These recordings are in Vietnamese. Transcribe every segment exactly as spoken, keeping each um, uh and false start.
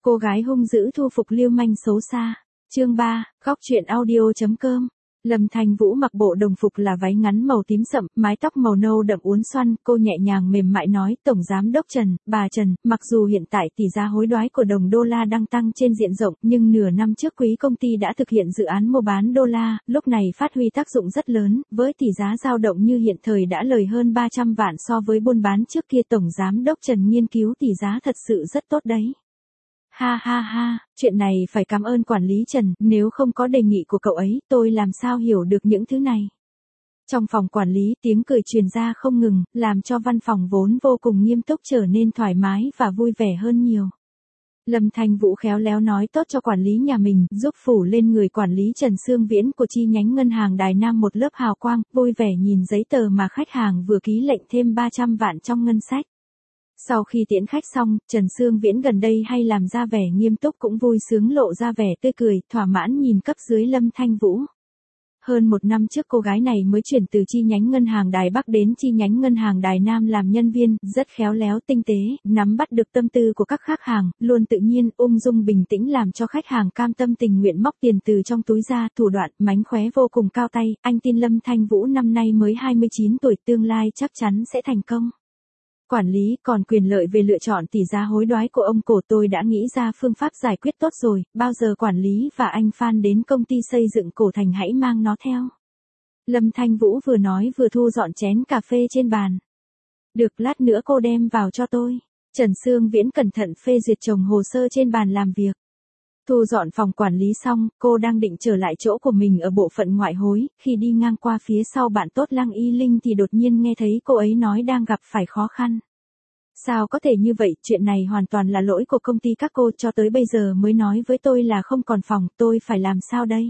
Cô gái hung dữ thu phục lưu manh xấu xa. Chương ba, góc truyện audio.com. Lâm Thanh Vũ mặc bộ đồng phục là váy ngắn màu tím sậm, mái tóc màu nâu đậm uốn xoăn, cô nhẹ nhàng mềm mại nói, Tổng Giám Đốc Trần, bà Trần, mặc dù hiện tại tỷ giá hối đoái của đồng đô la đang tăng trên diện rộng, nhưng nửa năm trước quý công ty đã thực hiện dự án mua bán đô la, lúc này phát huy tác dụng rất lớn, với tỷ giá dao động như hiện thời đã lời hơn ba trăm vạn so với buôn bán trước kia. Tổng Giám Đốc Trần nghiên cứu tỷ giá thật sự rất tốt đấy. Ha ha ha, chuyện này phải cảm ơn quản lý Trần, nếu không có đề nghị của cậu ấy, tôi làm sao hiểu được những thứ này. Trong phòng quản lý, tiếng cười truyền ra không ngừng, làm cho văn phòng vốn vô cùng nghiêm túc trở nên thoải mái và vui vẻ hơn nhiều. Lâm Thanh Vũ khéo léo nói tốt cho quản lý nhà mình, giúp phủ lên người quản lý Trần Sương Viễn của chi nhánh ngân hàng Đài Nam một lớp hào quang, vui vẻ nhìn giấy tờ mà khách hàng vừa ký lệnh thêm ba trăm vạn trong ngân sách. Sau khi tiễn khách xong, Trần Sương Viễn gần đây hay làm ra vẻ nghiêm túc cũng vui sướng lộ ra vẻ tươi cười, thỏa mãn nhìn cấp dưới Lâm Thanh Vũ. Hơn một năm trước cô gái này mới chuyển từ chi nhánh ngân hàng Đài Bắc đến chi nhánh ngân hàng Đài Nam làm nhân viên, rất khéo léo tinh tế, nắm bắt được tâm tư của các khách hàng, luôn tự nhiên, ung dung bình tĩnh làm cho khách hàng cam tâm tình nguyện móc tiền từ trong túi ra, thủ đoạn, mánh khóe vô cùng cao tay, anh tin Lâm Thanh Vũ năm nay mới hai mươi chín tuổi, tương lai chắc chắn sẽ thành công. Quản lý, còn quyền lợi về lựa chọn tỷ giá hối đoái của ông Cổ tôi đã nghĩ ra phương pháp giải quyết tốt rồi, bao giờ quản lý và anh Phan đến công ty xây dựng Cổ Thành hãy mang nó theo. Lâm Thanh Vũ vừa nói vừa thu dọn chén cà phê trên bàn. Được, lát nữa cô đem vào cho tôi. Trần Sương Viễn cẩn thận phê duyệt chồng hồ sơ trên bàn làm việc. Thu dọn phòng quản lý xong, cô đang định trở lại chỗ của mình ở bộ phận ngoại hối, khi đi ngang qua phía sau bạn tốt Lăng Y Linh thì đột nhiên nghe thấy cô ấy nói đang gặp phải khó khăn. Sao có thể như vậy, chuyện này hoàn toàn là lỗi của công ty các cô, cho tới bây giờ mới nói với tôi là không còn phòng, tôi phải làm sao đây?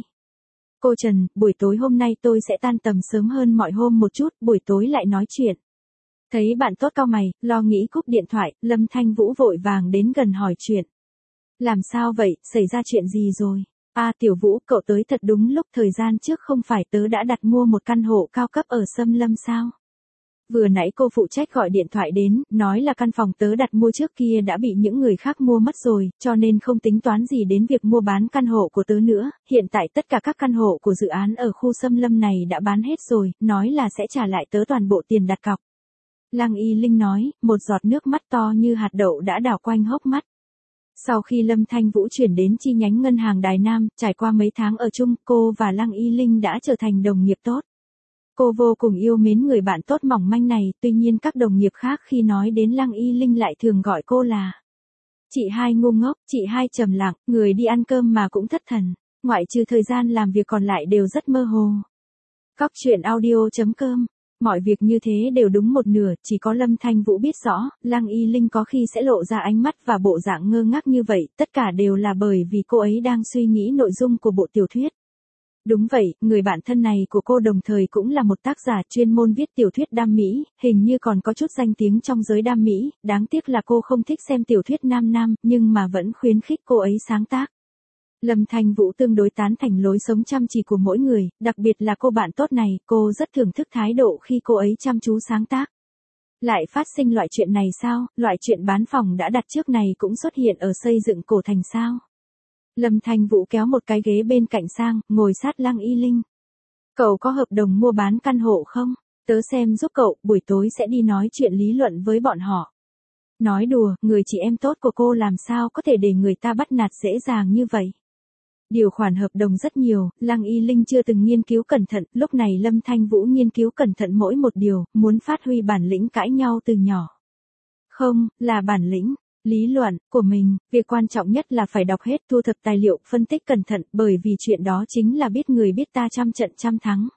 Cô Trần, buổi tối hôm nay tôi sẽ tan tầm sớm hơn mọi hôm một chút, buổi tối lại nói chuyện. Thấy bạn tốt cau mày, lo nghĩ cúp điện thoại, Lâm Thanh Vũ vội vàng đến gần hỏi chuyện. Làm sao vậy, xảy ra chuyện gì rồi? À Tiểu Vũ, cậu tới thật đúng lúc, thời gian trước không phải tớ đã đặt mua một căn hộ cao cấp ở Sâm Lâm sao? Vừa nãy cô phụ trách gọi điện thoại đến, nói là căn phòng tớ đặt mua trước kia đã bị những người khác mua mất rồi, cho nên không tính toán gì đến việc mua bán căn hộ của tớ nữa, hiện tại tất cả các căn hộ của dự án ở khu Sâm Lâm này đã bán hết rồi, nói là sẽ trả lại tớ toàn bộ tiền đặt cọc. Lăng Y Linh nói, một giọt nước mắt to như hạt đậu đã đảo quanh hốc mắt. Sau khi Lâm Thanh Vũ chuyển đến chi nhánh ngân hàng Đài Nam, trải qua mấy tháng ở chung, cô và Lăng Y Linh đã trở thành đồng nghiệp tốt. Cô vô cùng yêu mến người bạn tốt mỏng manh này, tuy nhiên các đồng nghiệp khác khi nói đến Lăng Y Linh lại thường gọi cô là chị hai ngu ngốc, chị hai trầm lặng, người đi ăn cơm mà cũng thất thần, ngoại trừ thời gian làm việc còn lại đều rất mơ hồ. Góc truyện audio.com. Mọi việc như thế đều đúng một nửa, chỉ có Lâm Thanh Vũ biết rõ, Lăng Y Linh có khi sẽ lộ ra ánh mắt và bộ dạng ngơ ngác như vậy, tất cả đều là bởi vì cô ấy đang suy nghĩ nội dung của bộ tiểu thuyết. Đúng vậy, người bạn thân này của cô đồng thời cũng là một tác giả chuyên môn viết tiểu thuyết đam mỹ, hình như còn có chút danh tiếng trong giới đam mỹ, đáng tiếc là cô không thích xem tiểu thuyết nam nam, nhưng mà vẫn khuyến khích cô ấy sáng tác. Lâm Thanh Vũ tương đối tán thành lối sống chăm chỉ của mỗi người, đặc biệt là cô bạn tốt này, cô rất thưởng thức thái độ khi cô ấy chăm chú sáng tác. Lại phát sinh loại chuyện này sao, loại chuyện bán phòng đã đặt trước này cũng xuất hiện ở xây dựng Cổ Thành sao? Lâm Thanh Vũ kéo một cái ghế bên cạnh sang, ngồi sát Lăng Y Linh. Cậu có hợp đồng mua bán căn hộ không? Tớ xem giúp cậu, buổi tối sẽ đi nói chuyện lý luận với bọn họ. Nói đùa, người chị em tốt của cô làm sao có thể để người ta bắt nạt dễ dàng như vậy? Điều khoản hợp đồng rất nhiều, Lăng Y Linh chưa từng nghiên cứu cẩn thận, lúc này Lâm Thanh Vũ nghiên cứu cẩn thận mỗi một điều, muốn phát huy bản lĩnh cãi nhau từ nhỏ. Không, là bản lĩnh, lý luận, của mình, việc quan trọng nhất là phải đọc hết, thu thập tài liệu, phân tích cẩn thận, bởi vì chuyện đó chính là biết người biết ta trăm trận trăm thắng.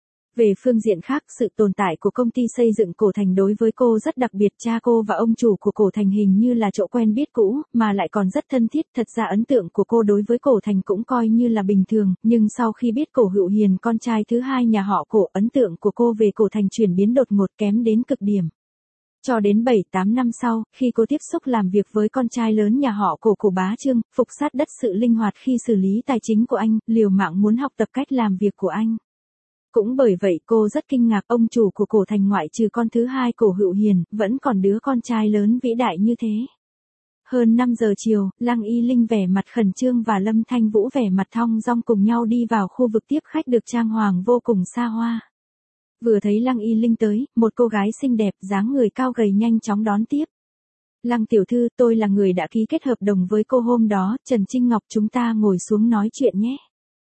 Về phương diện khác, sự tồn tại của công ty xây dựng Cổ Thành đối với cô rất đặc biệt, cha cô và ông chủ của Cổ Thành hình như là chỗ quen biết cũ, mà lại còn rất thân thiết, thật ra ấn tượng của cô đối với Cổ Thành cũng coi như là bình thường, nhưng sau khi biết Cổ Hữu Hiền con trai thứ hai nhà họ Cổ, ấn tượng của cô về Cổ Thành chuyển biến đột ngột kém đến cực điểm. Cho đến bảy tám năm sau, khi cô tiếp xúc làm việc với con trai lớn nhà họ Cổ của bá Trương, phục sát đất sự linh hoạt khi xử lý tài chính của anh, liều mạng muốn học tập cách làm việc của anh. Cũng bởi vậy cô rất kinh ngạc ông chủ của Cổ Thành ngoại trừ con thứ hai Cổ Hữu Hiền, vẫn còn đứa con trai lớn vĩ đại như thế. Hơn năm giờ chiều, Lăng Y Linh vẻ mặt khẩn trương và Lâm Thanh Vũ vẻ mặt thong dong cùng nhau đi vào khu vực tiếp khách được trang hoàng vô cùng xa hoa. Vừa thấy Lăng Y Linh tới, một cô gái xinh đẹp, dáng người cao gầy nhanh chóng đón tiếp. Lăng tiểu thư, tôi là người đã ký kết hợp đồng với cô hôm đó, Trần Trinh Ngọc, chúng ta ngồi xuống nói chuyện nhé.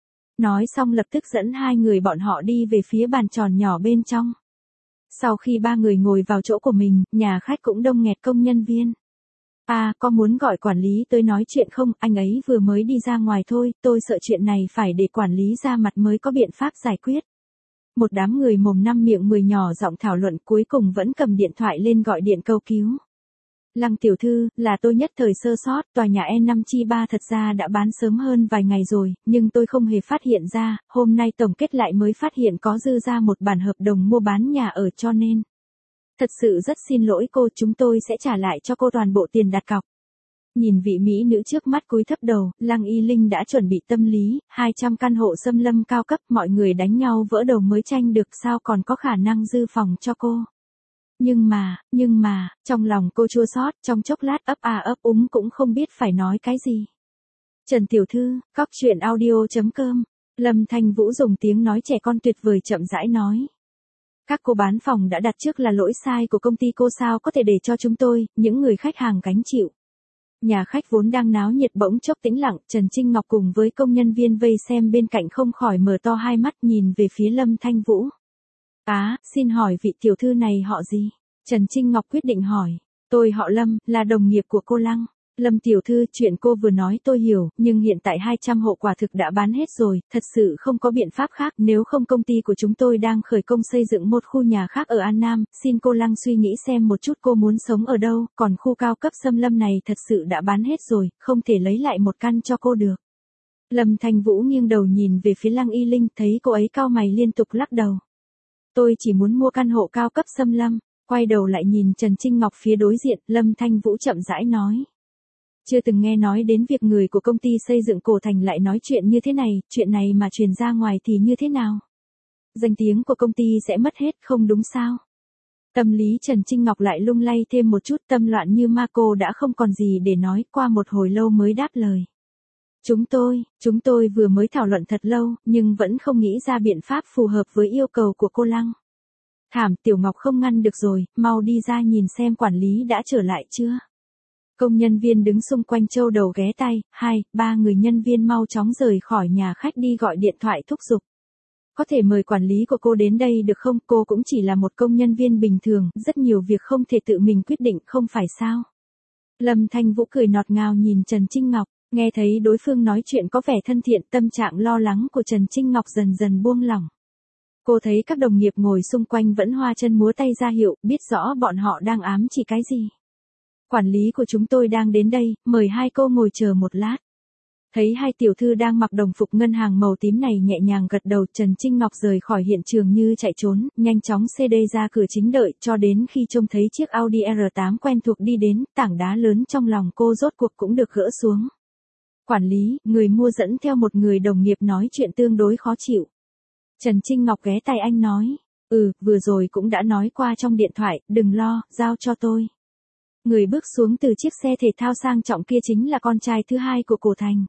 Nói xong lập tức dẫn hai người bọn họ đi về phía bàn tròn nhỏ bên trong. Sau khi ba người ngồi vào chỗ của mình, nhà khách cũng đông nghẹt công nhân viên. À, có muốn gọi quản lý tới nói chuyện không? Anh ấy vừa mới đi ra ngoài thôi, tôi sợ chuyện này phải để quản lý ra mặt mới có biện pháp giải quyết. Một đám người mồm năm miệng mười nhỏ giọng thảo luận, cuối cùng vẫn cầm điện thoại lên gọi điện cầu cứu. Lăng tiểu thư, là tôi nhất thời sơ sót, tòa nhà E năm chi ba thật ra đã bán sớm hơn vài ngày rồi, nhưng tôi không hề phát hiện ra, hôm nay tổng kết lại mới phát hiện có dư ra một bản hợp đồng mua bán nhà ở cho nên. Thật sự rất xin lỗi cô, chúng tôi sẽ trả lại cho cô toàn bộ tiền đặt cọc. Nhìn vị mỹ nữ trước mắt cúi thấp đầu, Lăng Y Linh đã chuẩn bị tâm lý, hai trăm căn hộ xâm lâm cao cấp, mọi người đánh nhau vỡ đầu mới tranh được, sao còn có khả năng dư phòng cho cô. Nhưng mà, nhưng mà, trong lòng cô chua xót, trong chốc lát ấp à ấp úng cũng không biết phải nói cái gì. Trần tiểu thư, cóc truyện audio chấm com, Lâm Thanh Vũ dùng tiếng nói trẻ con tuyệt vời chậm rãi nói. Các cô bán phòng đã đặt trước là lỗi sai của công ty cô, sao có thể để cho chúng tôi, những người khách hàng gánh chịu. Nhà khách vốn đang náo nhiệt bỗng chốc tĩnh lặng, Trần Trinh Ngọc cùng với công nhân viên vây xem bên cạnh không khỏi mở to hai mắt nhìn về phía Lâm Thanh Vũ. Á, à, xin hỏi vị tiểu thư này họ gì? Trần Trinh Ngọc quyết định hỏi. Tôi họ Lâm, là đồng nghiệp của cô Lăng. Lâm tiểu thư, chuyện cô vừa nói tôi hiểu, nhưng hiện tại hai trăm hộ quả thực đã bán hết rồi, thật sự không có biện pháp khác, nếu không công ty của chúng tôi đang khởi công xây dựng một khu nhà khác ở An Nam, xin cô Lăng suy nghĩ xem một chút cô muốn sống ở đâu, còn khu cao cấp xâm lâm này thật sự đã bán hết rồi, không thể lấy lại một căn cho cô được. Lâm Thanh Vũ nghiêng đầu nhìn về phía Lăng Y Linh, thấy cô ấy cau mày liên tục lắc đầu. Tôi chỉ muốn mua căn hộ cao cấp xâm lâm. Quay đầu lại nhìn Trần Trinh Ngọc phía đối diện, Lâm Thanh Vũ chậm rãi nói. Chưa từng nghe nói đến việc người của công ty xây dựng Cổ Thành lại nói chuyện như thế này, chuyện này mà truyền ra ngoài thì như thế nào? Danh tiếng của công ty sẽ mất hết, không đúng sao? Tâm lý Trần Trinh Ngọc lại lung lay thêm một chút, tâm loạn như ma, cô đã không còn gì để nói, qua một hồi lâu mới đáp lời. Chúng tôi, chúng tôi vừa mới thảo luận thật lâu, nhưng vẫn không nghĩ ra biện pháp phù hợp với yêu cầu của cô Lăng. Thảm, Tiểu Ngọc không ngăn được rồi, mau đi ra nhìn xem quản lý đã trở lại chưa. Công nhân viên đứng xung quanh châu đầu ghé tay, hai, ba người nhân viên mau chóng rời khỏi nhà khách đi gọi điện thoại thúc giục. Có thể mời quản lý của cô đến đây được không, cô cũng chỉ là một công nhân viên bình thường, rất nhiều việc không thể tự mình quyết định, không phải sao. Lâm Thanh Vũ cười ngọt ngào nhìn Trần Trinh Ngọc, nghe thấy đối phương nói chuyện có vẻ thân thiện, tâm trạng lo lắng của Trần Trinh Ngọc dần dần buông lỏng. Cô thấy các đồng nghiệp ngồi xung quanh vẫn hoa chân múa tay ra hiệu, biết rõ bọn họ đang ám chỉ cái gì. Quản lý của chúng tôi đang đến đây, mời hai cô ngồi chờ một lát. Thấy hai tiểu thư đang mặc đồng phục ngân hàng màu tím này nhẹ nhàng gật đầu, Trần Trinh Ngọc rời khỏi hiện trường như chạy trốn, nhanh chóng xê đê ra cửa chính đợi, cho đến khi trông thấy chiếc Audi R tám quen thuộc đi đến, tảng đá lớn trong lòng cô rốt cuộc cũng được gỡ xuống. Quản lý, người mua dẫn theo một người đồng nghiệp nói chuyện tương đối khó chịu. Trần Trinh Ngọc ghé tay anh nói, ừ, vừa rồi cũng đã nói qua trong điện thoại, đừng lo, giao cho tôi. Người bước xuống từ chiếc xe thể thao sang trọng kia chính là con trai thứ hai của Cổ Thành.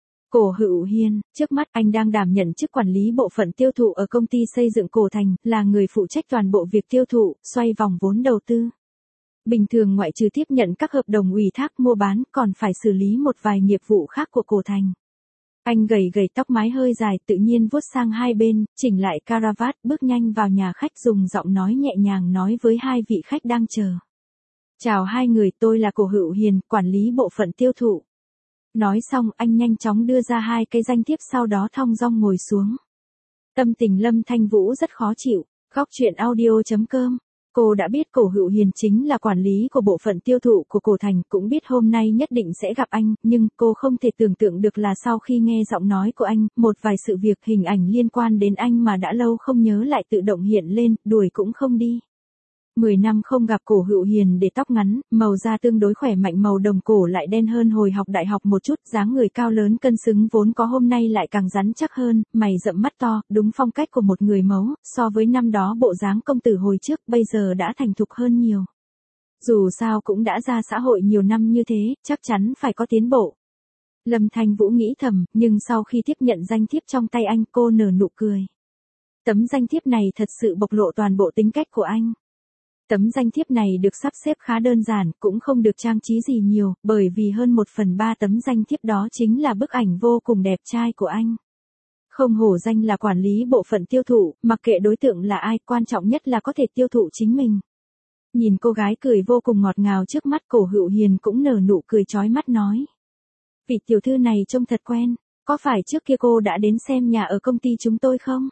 Cổ Hữu Hiên, trước mắt anh đang đảm nhận chức quản lý bộ phận tiêu thụ ở công ty xây dựng Cổ Thành, là người phụ trách toàn bộ việc tiêu thụ, xoay vòng vốn đầu tư. Bình thường ngoại trừ tiếp nhận các hợp đồng ủy thác mua bán, còn phải xử lý một vài nghiệp vụ khác của Cổ Thành. Anh gầy gầy tóc mái hơi dài tự nhiên vuốt sang hai bên, chỉnh lại caravat, bước nhanh vào nhà khách dùng giọng nói nhẹ nhàng nói với hai vị khách đang chờ. Chào hai người, tôi là Cổ Hữu Hiền, quản lý bộ phận tiêu thụ. Nói xong anh nhanh chóng đưa ra hai cái danh thiếp sau đó thong dong ngồi xuống. Tâm tình Lâm Thanh Vũ rất khó chịu, góc truyện audio chấm com. Cô đã biết Cổ Hữu Hiền chính là quản lý của bộ phận tiêu thụ của Cổ Thành, cũng biết hôm nay nhất định sẽ gặp anh, nhưng cô không thể tưởng tượng được là sau khi nghe giọng nói của anh, một vài sự việc hình ảnh liên quan đến anh mà đã lâu không nhớ lại tự động hiện lên, đuổi cũng không đi. Mười năm không gặp Cổ Hữu Hiền để tóc ngắn, màu da tương đối khỏe mạnh, màu đồng cổ lại đen hơn hồi học đại học một chút, dáng người cao lớn cân xứng vốn có hôm nay lại càng rắn chắc hơn, mày rậm mắt to, đúng phong cách của một người mẫu, so với năm đó bộ dáng công tử hồi trước bây giờ đã thành thục hơn nhiều. Dù sao cũng đã ra xã hội nhiều năm như thế, chắc chắn phải có tiến bộ. Lâm Thanh Vũ nghĩ thầm, nhưng sau khi tiếp nhận danh thiếp trong tay anh, cô nở nụ cười. Tấm danh thiếp này thật sự bộc lộ toàn bộ tính cách của anh. Tấm danh thiếp này được sắp xếp khá đơn giản, cũng không được trang trí gì nhiều, bởi vì hơn một phần ba tấm danh thiếp đó chính là bức ảnh vô cùng đẹp trai của anh. Không hổ danh là quản lý bộ phận tiêu thụ, mặc kệ đối tượng là ai, quan trọng nhất là có thể tiêu thụ chính mình. Nhìn cô gái cười vô cùng ngọt ngào trước mắt, Cổ Hựu Hiền cũng nở nụ cười chói mắt nói. Vị tiểu thư này trông thật quen, có phải trước kia cô đã đến xem nhà ở công ty chúng tôi không?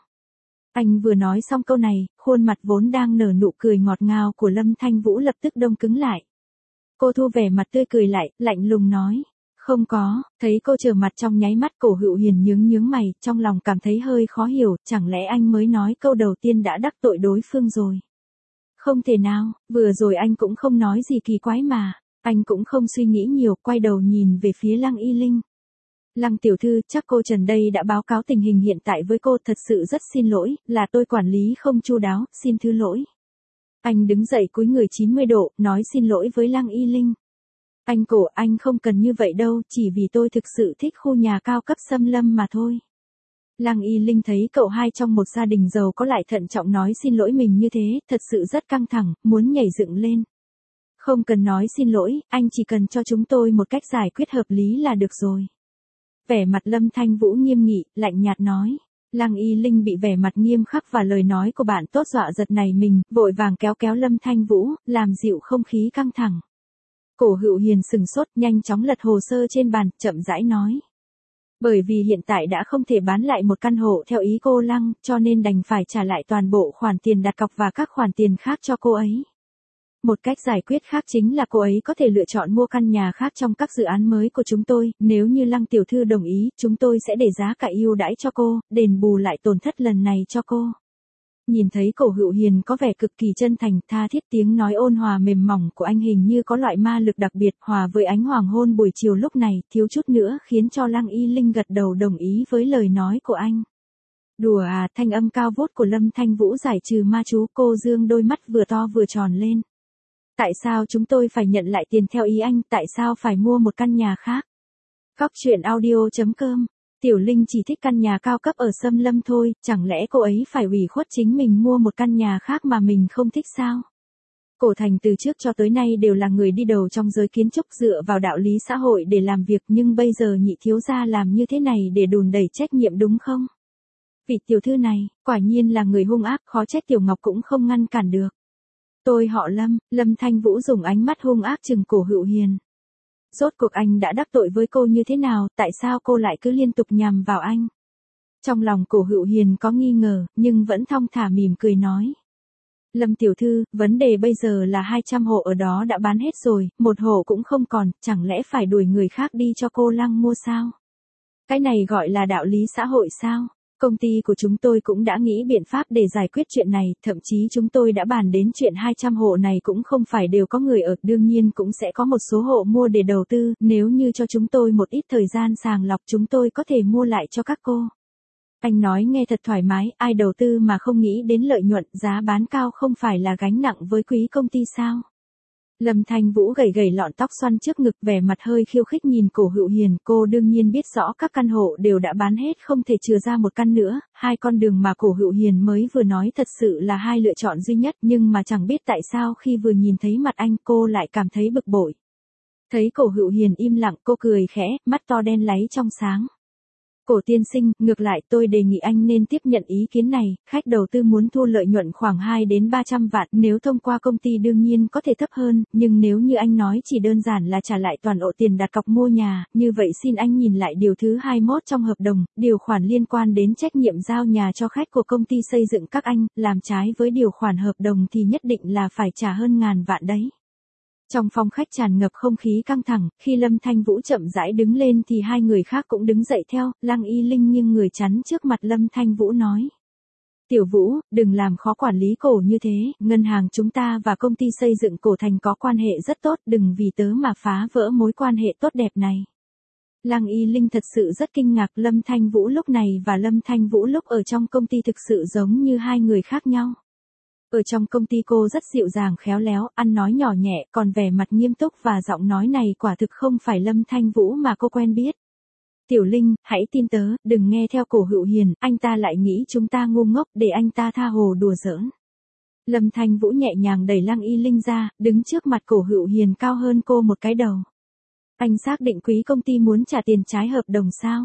Anh vừa nói xong câu này, khuôn mặt vốn đang nở nụ cười ngọt ngào của Lâm Thanh Vũ lập tức đông cứng lại. Cô thu vẻ mặt tươi cười lại, lạnh lùng nói. Không có, thấy cô trở mặt trong nháy mắt, Cổ Hựu Hiền nhướng nhướng mày, trong lòng cảm thấy hơi khó hiểu, chẳng lẽ anh mới nói câu đầu tiên đã đắc tội đối phương rồi? Không thể nào, vừa rồi anh cũng không nói gì kỳ quái mà. Anh cũng không suy nghĩ nhiều, quay đầu nhìn về phía Lăng Y Linh. Lăng tiểu thư, chắc cô Trần đây đã báo cáo tình hình hiện tại với cô, thật sự rất xin lỗi, là tôi quản lý không chu đáo, xin thứ lỗi. Anh đứng dậy cúi người chín mươi độ, nói xin lỗi với Lăng Y Linh. Anh Cổ, anh không cần như vậy đâu, chỉ vì tôi thực sự thích khu nhà cao cấp Xâm Lâm mà thôi. Lăng Y Linh thấy cậu hai trong một gia đình giàu có lại thận trọng nói xin lỗi mình như thế, thật sự rất căng thẳng, muốn nhảy dựng lên. Không cần nói xin lỗi, anh chỉ cần cho chúng tôi một cách giải quyết hợp lý là được rồi. Vẻ mặt Lâm Thanh Vũ nghiêm nghị, lạnh nhạt nói. Lăng Y Linh bị vẻ mặt nghiêm khắc và lời nói của bạn tốt dọa giật này mình, vội vàng kéo kéo Lâm Thanh Vũ, làm dịu không khí căng thẳng. Cổ Hựu Hiền sừng sốt, nhanh chóng lật hồ sơ trên bàn, chậm rãi nói. Bởi vì hiện tại đã không thể bán lại một căn hộ theo ý cô Lăng, cho nên đành phải trả lại toàn bộ khoản tiền đặt cọc và các khoản tiền khác cho cô ấy. Một cách giải quyết khác chính là cô ấy có thể lựa chọn mua căn nhà khác trong các dự án mới của chúng tôi, nếu như Lăng tiểu thư đồng ý, chúng tôi sẽ để giá cả ưu đãi cho cô, đền bù lại tổn thất lần này cho cô. Nhìn thấy Cổ Hựu Hiền có vẻ cực kỳ chân thành, tha thiết, tiếng nói ôn hòa mềm mỏng của anh hình như có loại ma lực đặc biệt, hòa với ánh hoàng hôn buổi chiều lúc này, thiếu chút nữa khiến cho Lăng Y Linh gật đầu đồng ý với lời nói của anh. Đùa à, thanh âm cao vút của Lâm Thanh Vũ giải trừ ma chú, cô dương đôi mắt vừa to vừa tròn lên. Tại sao chúng tôi phải nhận lại tiền theo ý anh, tại sao phải mua một căn nhà khác? Góc truyện audio chấm com. Tiểu Linh chỉ thích căn nhà cao cấp ở Xâm Lâm thôi, chẳng lẽ cô ấy phải ủy khuất chính mình mua một căn nhà khác mà mình không thích sao? Cổ Thành từ trước cho tới nay đều là người đi đầu trong giới kiến trúc, dựa vào đạo lý xã hội để làm việc, nhưng bây giờ nhị thiếu gia làm như thế này để đùn đẩy trách nhiệm đúng không? Vị tiểu thư này, quả nhiên là người hung ác, khó trách Tiểu Ngọc cũng không ngăn cản được. Tôi họ Lâm, Lâm Thanh Vũ dùng ánh mắt hung ác trừng Cổ Hựu Hiền. Rốt cuộc anh đã đắc tội với cô như thế nào, tại sao cô lại cứ liên tục nhằm vào anh? Trong lòng Cổ Hựu Hiền có nghi ngờ, nhưng vẫn thong thả mỉm cười nói. Lâm tiểu thư, vấn đề bây giờ là hai trăm hộ ở đó đã bán hết rồi, một hộ cũng không còn, chẳng lẽ phải đuổi người khác đi cho cô Lăng mua sao? Cái này gọi là đạo lý xã hội sao? Công ty của chúng tôi cũng đã nghĩ biện pháp để giải quyết chuyện này, thậm chí chúng tôi đã bàn đến chuyện hai trăm hộ này cũng không phải đều có người ở, đương nhiên cũng sẽ có một số hộ mua để đầu tư, nếu như cho chúng tôi một ít thời gian sàng lọc chúng tôi có thể mua lại cho các cô. Anh nói nghe thật thoải mái, ai đầu tư mà không nghĩ đến lợi nhuận, giá bán cao không phải là gánh nặng với quý công ty sao? Lâm Thanh Vũ gầy gầy lọn tóc xoăn trước ngực, vẻ mặt hơi khiêu khích nhìn Cổ Hựu Hiền, cô đương nhiên biết rõ các căn hộ đều đã bán hết, không thể chừa ra một căn nữa, hai con đường mà Cổ Hựu Hiền mới vừa nói thật sự là hai lựa chọn duy nhất, nhưng mà chẳng biết tại sao khi vừa nhìn thấy mặt anh cô lại cảm thấy bực bội. Thấy Cổ Hựu Hiền im lặng, cô cười khẽ, mắt to đen láy trong sáng. Cổ tiên sinh, ngược lại tôi đề nghị anh nên tiếp nhận ý kiến này, khách đầu tư muốn thu lợi nhuận khoảng hai đến ba trăm vạn, nếu thông qua công ty đương nhiên có thể thấp hơn, nhưng nếu như anh nói chỉ đơn giản là trả lại toàn bộ tiền đặt cọc mua nhà, như vậy xin anh nhìn lại điều thứ hai mươi mốt trong hợp đồng, điều khoản liên quan đến trách nhiệm giao nhà cho khách của công ty xây dựng các anh, làm trái với điều khoản hợp đồng thì nhất định là phải trả hơn ngàn vạn đấy. Trong phòng khách tràn ngập không khí căng thẳng, khi Lâm Thanh Vũ chậm rãi đứng lên thì hai người khác cũng đứng dậy theo, Lăng Y Linh nghiêng người chắn trước mặt Lâm Thanh Vũ nói. Tiểu Vũ, đừng làm khó quản lý Cổ như thế, ngân hàng chúng ta và công ty xây dựng Cổ Thành có quan hệ rất tốt, đừng vì tớ mà phá vỡ mối quan hệ tốt đẹp này. Lăng Y Linh thật sự rất kinh ngạc, Lâm Thanh Vũ lúc này và Lâm Thanh Vũ lúc ở trong công ty thực sự giống như hai người khác nhau. Ở trong công ty cô rất dịu dàng khéo léo, ăn nói nhỏ nhẹ, còn vẻ mặt nghiêm túc và giọng nói này quả thực không phải Lâm Thanh Vũ mà cô quen biết. Tiểu Linh, hãy tin tớ, đừng nghe theo Cổ Hựu Hiền, anh ta lại nghĩ chúng ta ngu ngốc, để anh ta tha hồ đùa giỡn. Lâm Thanh Vũ nhẹ nhàng đẩy Lăng Y Linh ra, đứng trước mặt Cổ Hựu Hiền cao hơn cô một cái đầu. Anh xác định quý công ty muốn trả tiền trái hợp đồng sao?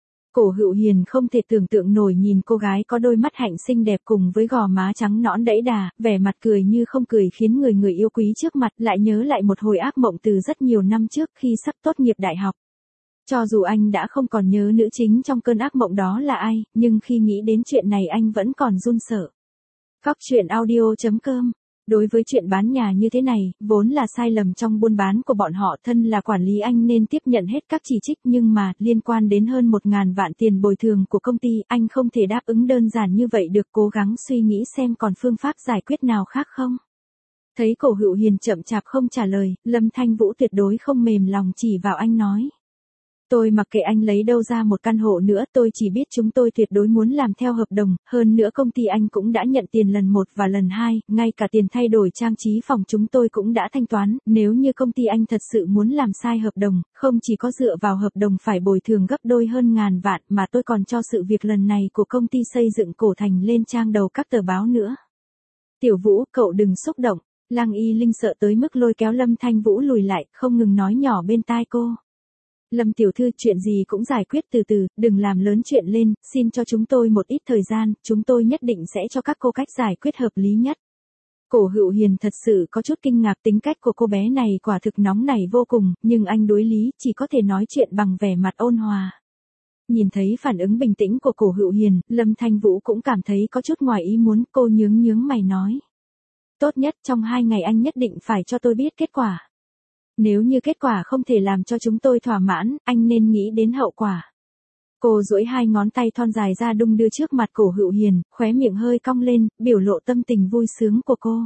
Cổ Hựu Hiền không thể tưởng tượng nổi nhìn cô gái có đôi mắt hạnh xinh đẹp cùng với gò má trắng nõn đẫy đà, vẻ mặt cười như không cười khiến người người yêu quý trước mặt lại nhớ lại một hồi ác mộng từ rất nhiều năm trước khi sắp tốt nghiệp đại học. Cho dù anh đã không còn nhớ nữ chính trong cơn ác mộng đó là ai, nhưng khi nghĩ đến chuyện này anh vẫn còn run sợ. Góc truyện audio chấm com. Đối với chuyện bán nhà như thế này, vốn là sai lầm trong buôn bán của bọn họ, thân là quản lý anh nên tiếp nhận hết các chỉ trích, nhưng mà, liên quan đến hơn một ngàn vạn tiền bồi thường của công ty, anh không thể đáp ứng đơn giản như vậy được, cố gắng suy nghĩ xem còn phương pháp giải quyết nào khác không. Thấy Cổ Hựu Hiền chậm chạp không trả lời, Lâm Thanh Vũ tuyệt đối không mềm lòng chỉ vào anh nói. Tôi mặc kệ anh lấy đâu ra một căn hộ nữa, tôi chỉ biết chúng tôi tuyệt đối muốn làm theo hợp đồng, hơn nữa công ty anh cũng đã nhận tiền lần một và lần hai, ngay cả tiền thay đổi trang trí phòng chúng tôi cũng đã thanh toán, nếu như công ty anh thật sự muốn làm sai hợp đồng, không chỉ có dựa vào hợp đồng phải bồi thường gấp đôi hơn ngàn vạn mà tôi còn cho sự việc lần này của công ty xây dựng Cổ Thành lên trang đầu các tờ báo nữa. Tiểu Vũ, cậu đừng xúc động, Lăng Y Linh sợ tới mức lôi kéo Lâm Thanh Vũ lùi lại, không ngừng nói nhỏ bên tai cô. Lâm tiểu thư, chuyện gì cũng giải quyết từ từ, đừng làm lớn chuyện lên, xin cho chúng tôi một ít thời gian, chúng tôi nhất định sẽ cho các cô cách giải quyết hợp lý nhất. Cổ Hựu Hiền thật sự có chút kinh ngạc, tính cách của cô bé này quả thực nóng nảy vô cùng, nhưng anh đối lý chỉ có thể nói chuyện bằng vẻ mặt ôn hòa. Nhìn thấy phản ứng bình tĩnh của Cổ Hựu Hiền, Lâm Thanh Vũ cũng cảm thấy có chút ngoài ý muốn, cô nhướng nhướng mày nói. Tốt nhất trong hai ngày anh nhất định phải cho tôi biết kết quả. Nếu như kết quả không thể làm cho chúng tôi thỏa mãn, anh nên nghĩ đến hậu quả. Cô duỗi hai ngón tay thon dài ra đung đưa trước mặt Cổ Hựu Hiền, khóe miệng hơi cong lên, biểu lộ tâm tình vui sướng của cô.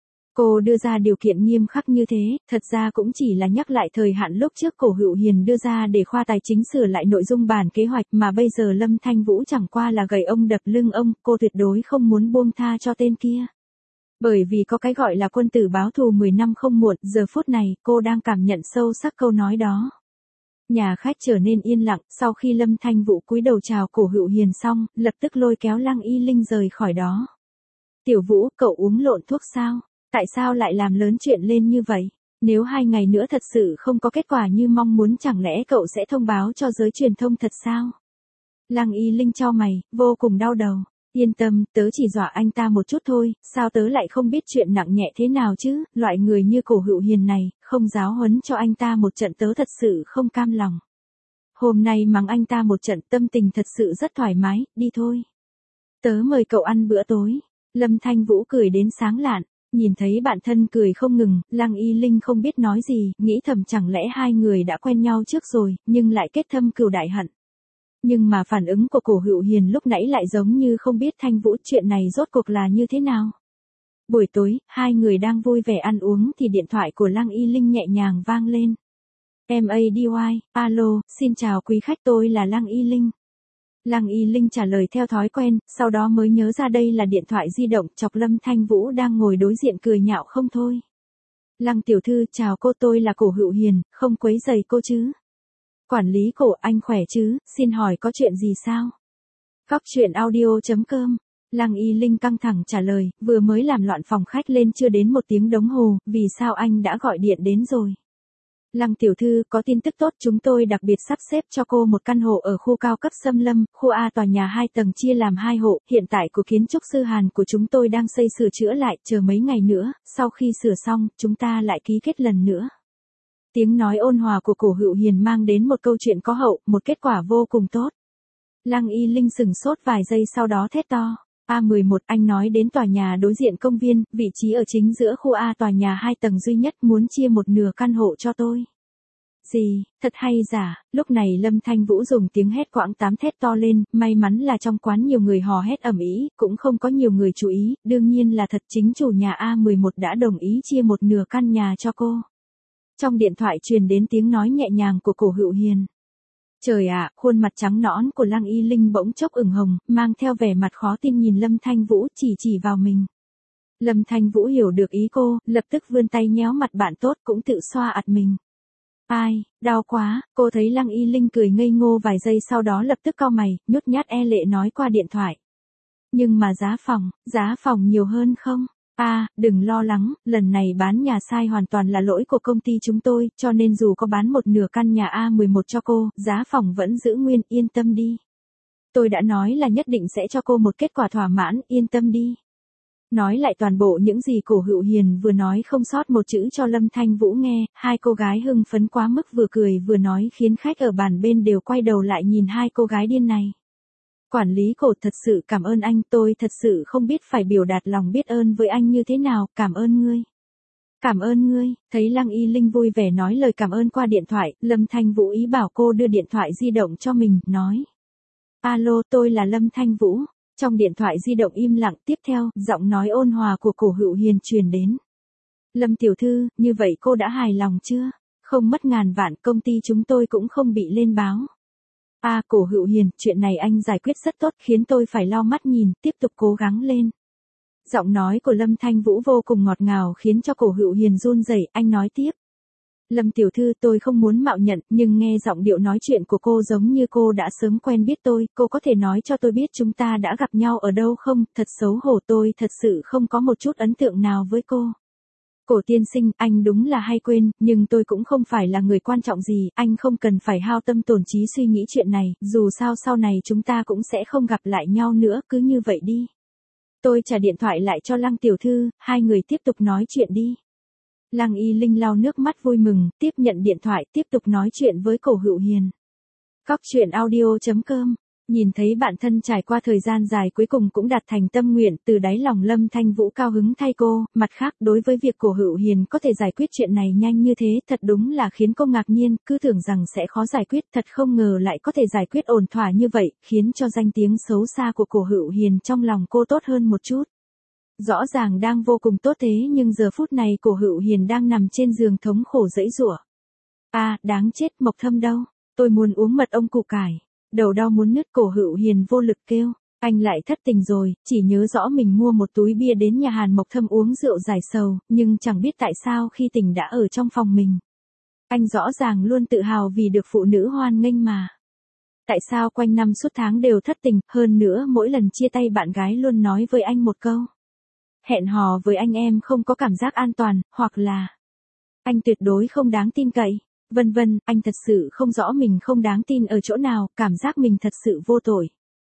Cô đưa ra điều kiện nghiêm khắc như thế, thật ra cũng chỉ là nhắc lại thời hạn lúc trước Cổ Hựu Hiền đưa ra để khoa tài chính sửa lại nội dung bản kế hoạch, mà bây giờ Lâm Thanh Vũ chẳng qua là gậy ông đập lưng ông, cô tuyệt đối không muốn buông tha cho tên kia. Bởi vì có cái gọi là quân tử báo thù mười năm không muộn, giờ phút này, cô đang cảm nhận sâu sắc câu nói đó. Nhà khách trở nên yên lặng, sau khi Lâm Thanh Vũ cúi đầu chào Cổ Hựu Hiền xong, lập tức lôi kéo Lăng Y Linh rời khỏi đó. Tiểu Vũ, cậu uống lộn thuốc sao? Tại sao lại làm lớn chuyện lên như vậy? Nếu hai ngày nữa thật sự không có kết quả như mong muốn, chẳng lẽ cậu sẽ thông báo cho giới truyền thông thật sao? Lăng Y Linh chau mày, vô cùng đau đầu. Yên tâm, tớ chỉ dọa anh ta một chút thôi, sao tớ lại không biết chuyện nặng nhẹ thế nào chứ, loại người như Cổ Hựu Hiền này, không giáo huấn cho anh ta một trận tớ thật sự không cam lòng. Hôm nay mắng anh ta một trận, tâm tình thật sự rất thoải mái, đi thôi. Tớ mời cậu ăn bữa tối. Lâm Thanh Vũ cười đến sáng lạn, nhìn thấy bạn thân cười không ngừng, Lăng Y Linh không biết nói gì, nghĩ thầm chẳng lẽ hai người đã quen nhau trước rồi, nhưng lại kết thâm cừu đại hận. Nhưng mà phản ứng của Cổ Hựu Hiền lúc nãy lại giống như không biết Thanh Vũ chuyện này rốt cuộc là như thế nào. Buổi tối, hai người đang vui vẻ ăn uống thì điện thoại của Lăng Y Linh nhẹ nhàng vang lên. em a đê i, alo, xin chào quý khách, tôi là Lăng Y Linh. Lăng Y Linh trả lời theo thói quen, sau đó mới nhớ ra đây là điện thoại di động, chọc Lâm Thanh Vũ đang ngồi đối diện cười nhạo không thôi. Lăng tiểu thư, chào cô, tôi là Cổ Hựu Hiền, không quấy rầy cô chứ? Quản lý Cổ, anh khỏe chứ, xin hỏi có chuyện gì sao? Góc truyện audio chấm com. Lăng Y Linh căng thẳng trả lời, vừa mới làm loạn phòng khách lên chưa đến một tiếng đồng hồ, vì sao anh đã gọi điện đến rồi? Lăng tiểu thư, có tin tức tốt, chúng tôi đặc biệt sắp xếp cho cô một căn hộ ở khu cao cấp Xâm Lâm, khu A, tòa nhà hai tầng chia làm hai hộ, hiện tại của kiến trúc sư Hàn của chúng tôi đang xây sửa chữa lại, chờ mấy ngày nữa, sau khi sửa xong, chúng ta lại ký kết lần nữa. Tiếng nói ôn hòa của Cổ Hựu Hiền mang đến một câu chuyện có hậu, một kết quả vô cùng tốt. Lăng Y Linh sừng sốt vài giây sau đó thét to. A mười một, anh nói đến tòa nhà đối diện công viên, vị trí ở chính giữa khu A, tòa nhà hai tầng duy nhất, muốn chia một nửa căn hộ cho tôi. Gì, thật hay giả, lúc này Lâm Thanh Vũ dùng tiếng hét quãng tám thét to lên, may mắn là trong quán nhiều người hò hét ầm ĩ, cũng không có nhiều người chú ý, đương nhiên là thật, chính chủ nhà A mười một đã đồng ý chia một nửa căn nhà cho cô. Trong điện thoại truyền đến tiếng nói nhẹ nhàng của Cổ Hựu Hiền. Trời ạ, khuôn mặt trắng nõn của Lăng Y Linh bỗng chốc ửng hồng, mang theo vẻ mặt khó tin nhìn Lâm Thanh Vũ, chỉ chỉ vào mình. Lâm Thanh Vũ hiểu được ý cô, lập tức vươn tay nhéo mặt bạn tốt cũng tự xoa ạt mình. Ai, đau quá, cô thấy Lăng Y Linh cười ngây ngô vài giây sau đó lập tức cau mày, nhút nhát e lệ nói qua điện thoại. Nhưng mà giá phòng, giá phòng nhiều hơn không? À, đừng lo lắng, lần này bán nhà sai hoàn toàn là lỗi của công ty chúng tôi, cho nên dù có bán một nửa căn nhà A mười một cho cô, giá phòng vẫn giữ nguyên, yên tâm đi. Tôi đã nói là nhất định sẽ cho cô một kết quả thỏa mãn, yên tâm đi. Nói lại toàn bộ những gì Cổ Hựu Hiền vừa nói không sót một chữ cho Lâm Thanh Vũ nghe, hai cô gái hưng phấn quá mức vừa cười vừa nói khiến khách ở bàn bên đều quay đầu lại nhìn hai cô gái điên này. Quản lý Cổ, thật sự cảm ơn anh, tôi thật sự không biết phải biểu đạt lòng biết ơn với anh như thế nào, cảm ơn ngươi. Cảm ơn ngươi, thấy Lăng Y Linh vui vẻ nói lời cảm ơn qua điện thoại, Lâm Thanh Vũ ý bảo cô đưa điện thoại di động cho mình, nói. Alo, tôi là Lâm Thanh Vũ. Trong điện thoại di động im lặng, tiếp theo, giọng nói ôn hòa của Cổ Hựu Hiền truyền đến. Lâm tiểu thư, như vậy cô đã hài lòng chưa? Không mất ngàn vạn, công ty chúng tôi cũng không bị lên báo. À, Cổ Hựu Hiền, chuyện này anh giải quyết rất tốt, khiến tôi phải lau mắt nhìn, tiếp tục cố gắng lên. Giọng nói của Lâm Thanh Vũ vô cùng ngọt ngào khiến cho Cổ Hựu Hiền run rẩy, anh nói tiếp. Lâm tiểu thư, tôi không muốn mạo nhận, nhưng nghe giọng điệu nói chuyện của cô giống như cô đã sớm quen biết tôi, cô có thể nói cho tôi biết chúng ta đã gặp nhau ở đâu không, thật xấu hổ, tôi thật sự không có một chút ấn tượng nào với cô. Cổ tiên sinh, anh đúng là hay quên, nhưng tôi cũng không phải là người quan trọng gì, anh không cần phải hao tâm tổn trí suy nghĩ chuyện này, dù sao sau này chúng ta cũng sẽ không gặp lại nhau nữa, cứ như vậy đi. Tôi trả điện thoại lại cho Lăng tiểu thư, hai người tiếp tục nói chuyện đi. Lăng Y Linh lau nước mắt vui mừng, tiếp nhận điện thoại, tiếp tục nói chuyện với Cổ Hựu Hiền. Cóc truyện audio chấm com, nhìn thấy bạn thân trải qua thời gian dài cuối cùng cũng đạt thành tâm nguyện, từ đáy lòng Lâm Thanh Vũ cao hứng thay cô, mặt khác đối với việc Cổ Hựu Hiền có thể giải quyết chuyện này nhanh như thế, thật đúng là khiến cô ngạc nhiên, cứ tưởng rằng sẽ khó giải quyết, thật không ngờ lại có thể giải quyết ổn thỏa như vậy, khiến cho danh tiếng xấu xa của Cổ Hựu Hiền trong lòng cô tốt hơn một chút. Rõ ràng đang vô cùng tốt thế nhưng giờ phút này Cổ Hựu Hiền đang nằm trên giường thống khổ dẫy giụa. À, đáng chết, Mộc Thâm đâu? Tôi muốn uống mật ong củ cải. Đầu đau muốn nứt, Cổ Hựu Hiền vô lực kêu. Anh lại thất tình rồi, chỉ nhớ rõ mình mua một túi bia đến nhà Hàn Mộc Thâm uống rượu giải sầu, nhưng chẳng biết tại sao khi tỉnh đã ở trong phòng mình. Anh rõ ràng luôn tự hào vì được phụ nữ hoan nghênh mà. Tại sao quanh năm suốt tháng đều thất tình, hơn nữa mỗi lần chia tay bạn gái luôn nói với anh một câu. Hẹn hò với anh em không có cảm giác an toàn, hoặc là anh tuyệt đối không đáng tin cậy, vân vân, anh thật sự không rõ mình không đáng tin ở chỗ nào, cảm giác mình thật sự vô tội.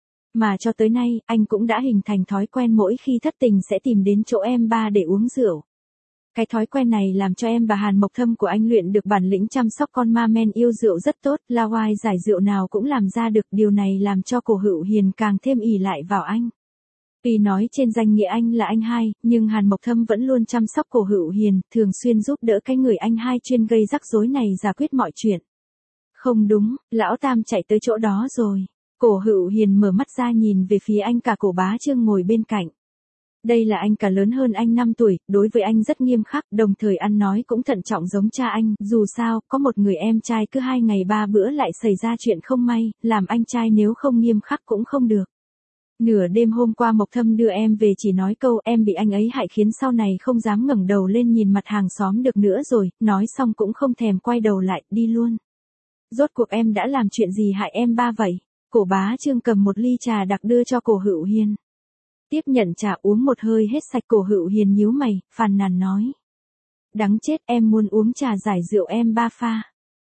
Mà cho tới nay, anh cũng đã hình thành thói quen mỗi khi thất tình sẽ tìm đến chỗ em ba để uống rượu. Cái thói quen này làm cho em và Hàn Mộc Thâm của anh luyện được bản lĩnh chăm sóc con ma men yêu rượu rất tốt, la oai giải rượu nào cũng làm ra được, điều này làm cho Cổ Hựu Hiền càng thêm ỷ lại vào anh. Tuy nói trên danh nghĩa anh là anh hai, nhưng Hàn Mộc Thâm vẫn luôn chăm sóc Cổ Hựu Hiền, thường xuyên giúp đỡ cái người anh hai chuyên gây rắc rối này giải quyết mọi chuyện. Không đúng, lão Tam chạy tới chỗ đó rồi. Cổ Hựu Hiền mở mắt ra nhìn về phía anh cả Cổ Bá Trương ngồi bên cạnh. Đây là anh cả lớn hơn anh năm tuổi, đối với anh rất nghiêm khắc, đồng thời ăn nói cũng thận trọng giống cha anh, dù sao, có một người em trai cứ hai ngày ba bữa lại xảy ra chuyện không may, làm anh trai nếu không nghiêm khắc cũng không được. Nửa đêm hôm qua Mộc Thâm đưa em về chỉ nói câu em bị anh ấy hại khiến sau này không dám ngẩng đầu lên nhìn mặt hàng xóm được nữa rồi, nói xong cũng không thèm quay đầu lại, đi luôn. Rốt cuộc em đã làm chuyện gì hại em ba vậy? Cổ Bá Trương cầm một ly trà đặc đưa cho Cổ Hựu Hiền. Tiếp nhận trà uống một hơi hết sạch, Cổ Hựu Hiền nhíu mày, phàn nàn nói. Đáng chết, em muốn uống trà giải rượu em ba pha.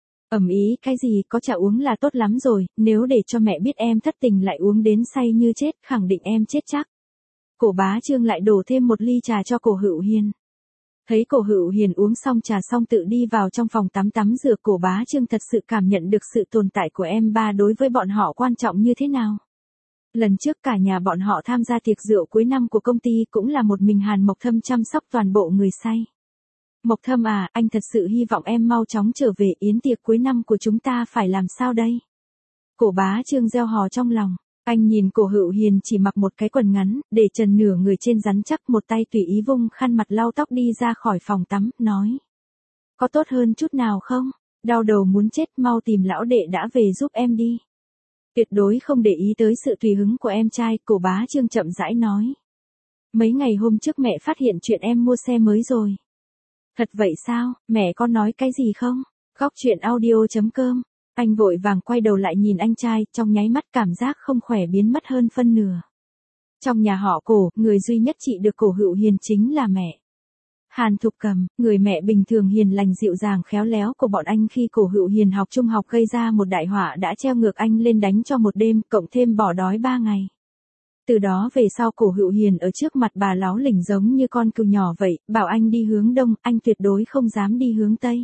Ẩm ý, cái gì, có trà uống là tốt lắm rồi, nếu để cho mẹ biết em thất tình lại uống đến say như chết, khẳng định em chết chắc. Cổ Bá Trương lại đổ thêm một ly trà cho Cổ Hựu Hiền. Thấy Cổ Hựu Hiền uống xong trà xong tự đi vào trong phòng tắm tắm rửa, Cổ Bá Trương thật sự cảm nhận được sự tồn tại của em ba đối với bọn họ quan trọng như thế nào. Lần trước cả nhà bọn họ tham gia tiệc rượu cuối năm của công ty cũng là một mình Hàn Mộc Thâm chăm sóc toàn bộ người say. Mộc Thâm à, anh thật sự hy vọng em mau chóng trở về, yến tiệc cuối năm của chúng ta phải làm sao đây? Cổ Bá Trương gieo hò trong lòng, anh nhìn Cổ Hựu Hiền chỉ mặc một cái quần ngắn, để trần nửa người trên rắn chắc, một tay tùy ý vung khăn mặt lau tóc đi ra khỏi phòng tắm, nói. Có tốt hơn chút nào không? Đau đầu muốn chết, mau tìm lão đệ đã về giúp em đi. Tuyệt đối không để ý tới sự tùy hứng của em trai, Cổ Bá Trương chậm rãi nói. Mấy ngày hôm trước mẹ phát hiện chuyện em mua xe mới rồi. Thật vậy sao, mẹ có nói cái gì không? Góc chuyện audio.com. Anh vội vàng quay đầu lại nhìn anh trai, trong nháy mắt cảm giác không khỏe biến mất hơn phân nửa. Trong nhà họ Cổ, người duy nhất trị được Cổ Hựu Hiền chính là mẹ. Hàn Thục Cầm, người mẹ bình thường hiền lành dịu dàng khéo léo của bọn anh khi Cổ Hựu Hiền học trung học gây ra một đại họa đã treo ngược anh lên đánh cho một đêm, cộng thêm bỏ đói ba ngày. Từ đó về sau Cổ Hựu Hiền ở trước mặt bà láu lỉnh giống như con cừu nhỏ vậy, bảo anh đi hướng đông, anh tuyệt đối không dám đi hướng tây.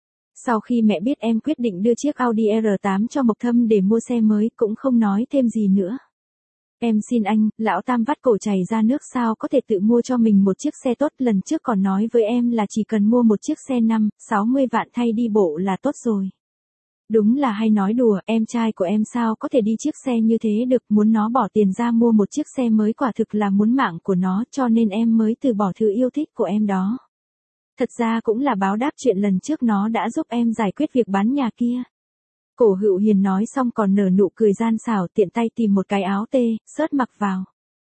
Sau khi mẹ biết em quyết định đưa chiếc Audi R tám cho Mộc Thâm để mua xe mới, cũng không nói thêm gì nữa. Em xin anh, lão tam vắt cổ chảy ra nước sao có thể tự mua cho mình một chiếc xe tốt, lần trước còn nói với em là chỉ cần mua một chiếc xe năm, sáu mươi vạn thay đi bộ là tốt rồi. Đúng là hay nói đùa, em trai của em sao có thể đi chiếc xe như thế được, muốn nó bỏ tiền ra mua một chiếc xe mới quả thực là muốn mạng của nó, cho nên em mới từ bỏ thứ yêu thích của em đó. Thật ra cũng là báo đáp chuyện lần trước nó đã giúp em giải quyết việc bán nhà kia. Cổ Hựu Hiền nói xong còn nở nụ cười gian xảo, tiện tay tìm một cái áo tê, xớt mặc vào.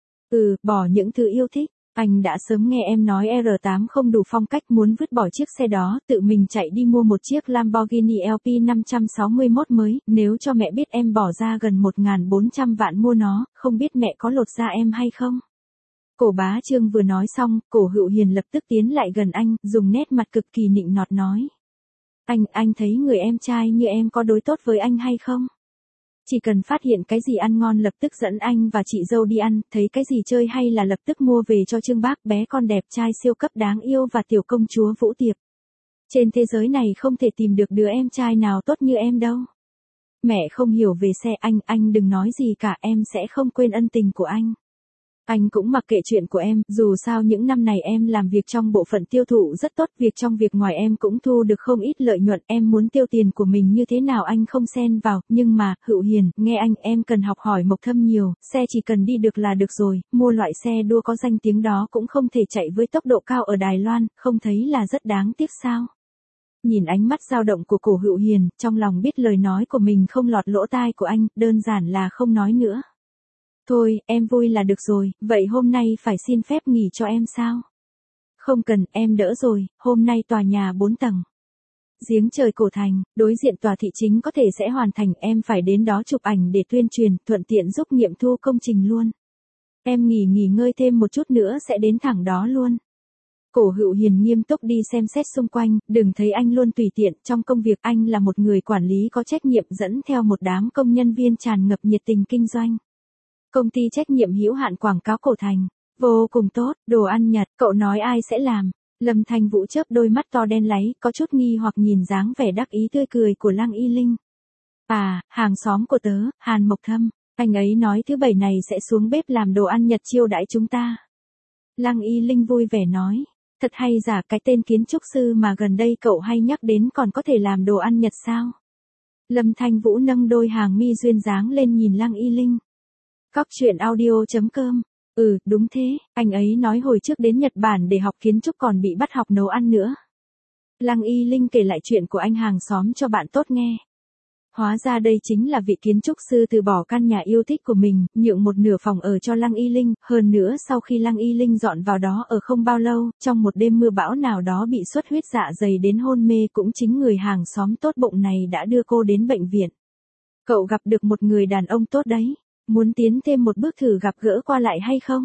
Ừ, bỏ những thứ yêu thích. Anh đã sớm nghe em nói R tám không đủ phong cách, muốn vứt bỏ chiếc xe đó, tự mình chạy đi mua một chiếc Lamborghini L P năm sáu mốt mới, nếu cho mẹ biết em bỏ ra gần một nghìn bốn trăm vạn mua nó, không biết mẹ có lột da em hay không? Cổ Bá Trương vừa nói xong, Cổ Hựu Hiền lập tức tiến lại gần anh, dùng nét mặt cực kỳ nịnh nọt nói. Anh, anh thấy người em trai như em có đối tốt với anh hay không? Chỉ cần phát hiện cái gì ăn ngon lập tức dẫn anh và chị dâu đi ăn, thấy cái gì chơi hay là lập tức mua về cho Trương Bác, bé con đẹp trai siêu cấp đáng yêu và tiểu công chúa Vũ Tiệp. Trên thế giới này không thể tìm được đứa em trai nào tốt như em đâu. Mẹ không hiểu về xe anh, anh đừng nói gì cả, em sẽ không quên ân tình của anh. Anh cũng mặc kệ chuyện của em, dù sao những năm này em làm việc trong bộ phận tiêu thụ rất tốt, việc trong việc ngoài em cũng thu được không ít lợi nhuận, em muốn tiêu tiền của mình như thế nào anh không xen vào, nhưng mà, Hựu Hiền, nghe anh, em cần học hỏi Mộc Thâm nhiều, xe chỉ cần đi được là được rồi, mua loại xe đua có danh tiếng đó cũng không thể chạy với tốc độ cao ở Đài Loan, không thấy là rất đáng tiếc sao? Nhìn ánh mắt dao động của Cổ Hựu Hiền, trong lòng biết lời nói của mình không lọt lỗ tai của anh, đơn giản là không nói nữa. Thôi, em vui là được rồi, vậy hôm nay phải xin phép nghỉ cho em sao? Không cần, em đỡ rồi, hôm nay tòa nhà bốn tầng. Giếng trời Cổ Thành, đối diện tòa thị chính có thể sẽ hoàn thành, em phải đến đó chụp ảnh để tuyên truyền, thuận tiện giúp nghiệm thu công trình luôn. Em nghỉ nghỉ ngơi thêm một chút nữa sẽ đến thẳng đó luôn. Cổ Hựu Hiền nghiêm túc đi xem xét xung quanh, đừng thấy anh luôn tùy tiện, trong công việc anh là một người quản lý có trách nhiệm dẫn theo một đám công nhân viên tràn ngập nhiệt tình kinh doanh. Công ty trách nhiệm hữu hạn quảng cáo Cổ Thành, vô cùng tốt, đồ ăn Nhật, cậu nói ai sẽ làm? Lâm Thanh Vũ chớp đôi mắt to đen láy, có chút nghi hoặc nhìn dáng vẻ đắc ý tươi cười của Lăng Y Linh. À, hàng xóm của tớ, Hàn Mộc Thâm, anh ấy nói thứ bảy này sẽ xuống bếp làm đồ ăn Nhật chiêu đãi chúng ta. Lăng Y Linh vui vẻ nói, thật hay giả, cái tên kiến trúc sư mà gần đây cậu hay nhắc đến còn có thể làm đồ ăn Nhật sao? Lâm Thanh Vũ nâng đôi hàng mi duyên dáng lên nhìn Lăng Y Linh. Góc chuyện audio.com. Ừ, đúng thế, anh ấy nói hồi trước đến Nhật Bản để học kiến trúc còn bị bắt học nấu ăn nữa. Lăng Y Linh kể lại chuyện của anh hàng xóm cho bạn tốt nghe. Hóa ra đây chính là vị kiến trúc sư từ bỏ căn nhà yêu thích của mình, nhượng một nửa phòng ở cho Lăng Y Linh, hơn nữa sau khi Lăng Y Linh dọn vào đó ở không bao lâu, trong một đêm mưa bão nào đó bị xuất huyết dạ dày đến hôn mê, cũng chính người hàng xóm tốt bụng này đã đưa cô đến bệnh viện. Cậu gặp được một người đàn ông tốt đấy. Muốn tiến thêm một bước thử gặp gỡ qua lại hay không?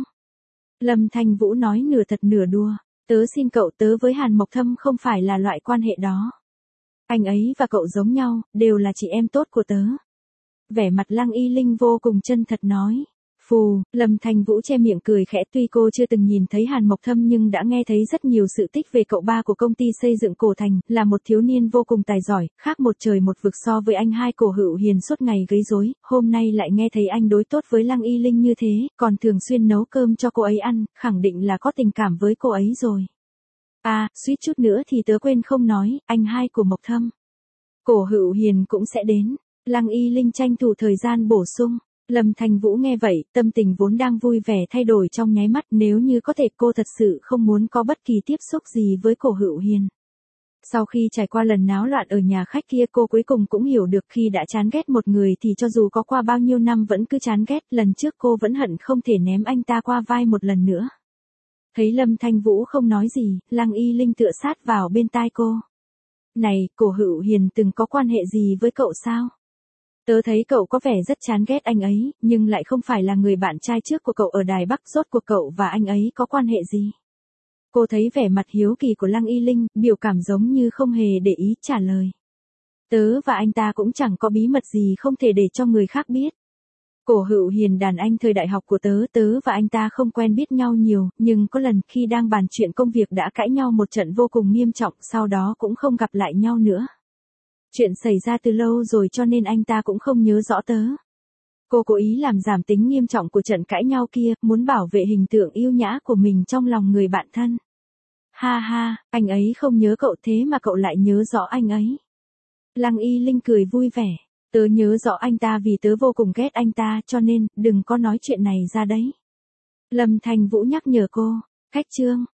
Lâm Thanh Vũ nói nửa thật nửa đùa. Tớ xin cậu, tớ với Hàn Mộc Thâm không phải là loại quan hệ đó. Anh ấy và cậu giống nhau, đều là chị em tốt của tớ. Vẻ mặt Lăng Y Linh vô cùng chân thật nói. Phù, Lâm Thanh Vũ che miệng cười khẽ, tuy cô chưa từng nhìn thấy Hàn Mộc Thâm nhưng đã nghe thấy rất nhiều sự tích về cậu ba của công ty xây dựng Cổ Thành, là một thiếu niên vô cùng tài giỏi, khác một trời một vực so với anh hai. Cổ Hựu Hiền suốt ngày gây rối, hôm nay lại nghe thấy anh đối tốt với Lăng Y Linh như thế, còn thường xuyên nấu cơm cho cô ấy ăn, khẳng định là có tình cảm với cô ấy rồi. À, suýt chút nữa thì tớ quên không nói, anh hai của Mộc Thâm. Cổ Hựu Hiền cũng sẽ đến. Lăng Y Linh tranh thủ thời gian bổ sung. Lâm Thanh Vũ nghe vậy, tâm tình vốn đang vui vẻ thay đổi trong nháy mắt, nếu như có thể cô thật sự không muốn có bất kỳ tiếp xúc gì với Cổ Hựu Hiền. Sau khi trải qua lần náo loạn ở nhà khách kia, cô cuối cùng cũng hiểu được khi đã chán ghét một người thì cho dù có qua bao nhiêu năm vẫn cứ chán ghét, lần trước cô vẫn hận không thể ném anh ta qua vai một lần nữa. Thấy Lâm Thanh Vũ không nói gì, Lăng Y Linh tựa sát vào bên tai cô. Này, Cổ Hữu Hiền từng có quan hệ gì với cậu sao? Tớ thấy cậu có vẻ rất chán ghét anh ấy, nhưng lại không phải là người bạn trai trước của cậu ở Đài Bắc, rốt cuộc cậu và anh ấy có quan hệ gì? Cô thấy vẻ mặt hiếu kỳ của Lăng Y Linh, biểu cảm giống như không hề để ý trả lời. Tớ và anh ta cũng chẳng có bí mật gì không thể để cho người khác biết. Cổ Hữu Hiền đàn anh thời đại học của tớ, tớ và anh ta không quen biết nhau nhiều, nhưng có lần khi đang bàn chuyện công việc đã cãi nhau một trận vô cùng nghiêm trọng, sau đó cũng không gặp lại nhau nữa. Chuyện xảy ra từ lâu rồi cho nên anh ta cũng không nhớ rõ tớ. Cô cố ý làm giảm tính nghiêm trọng của trận cãi nhau kia, muốn bảo vệ hình tượng yêu nhã của mình trong lòng người bạn thân. Ha ha, anh ấy không nhớ cậu thế mà cậu lại nhớ rõ anh ấy. Lăng Y Linh cười vui vẻ. Tớ nhớ rõ anh ta vì tớ vô cùng ghét anh ta, cho nên, đừng có nói chuyện này ra đấy. Lâm Thanh Vũ nhắc nhở cô. Khách trương.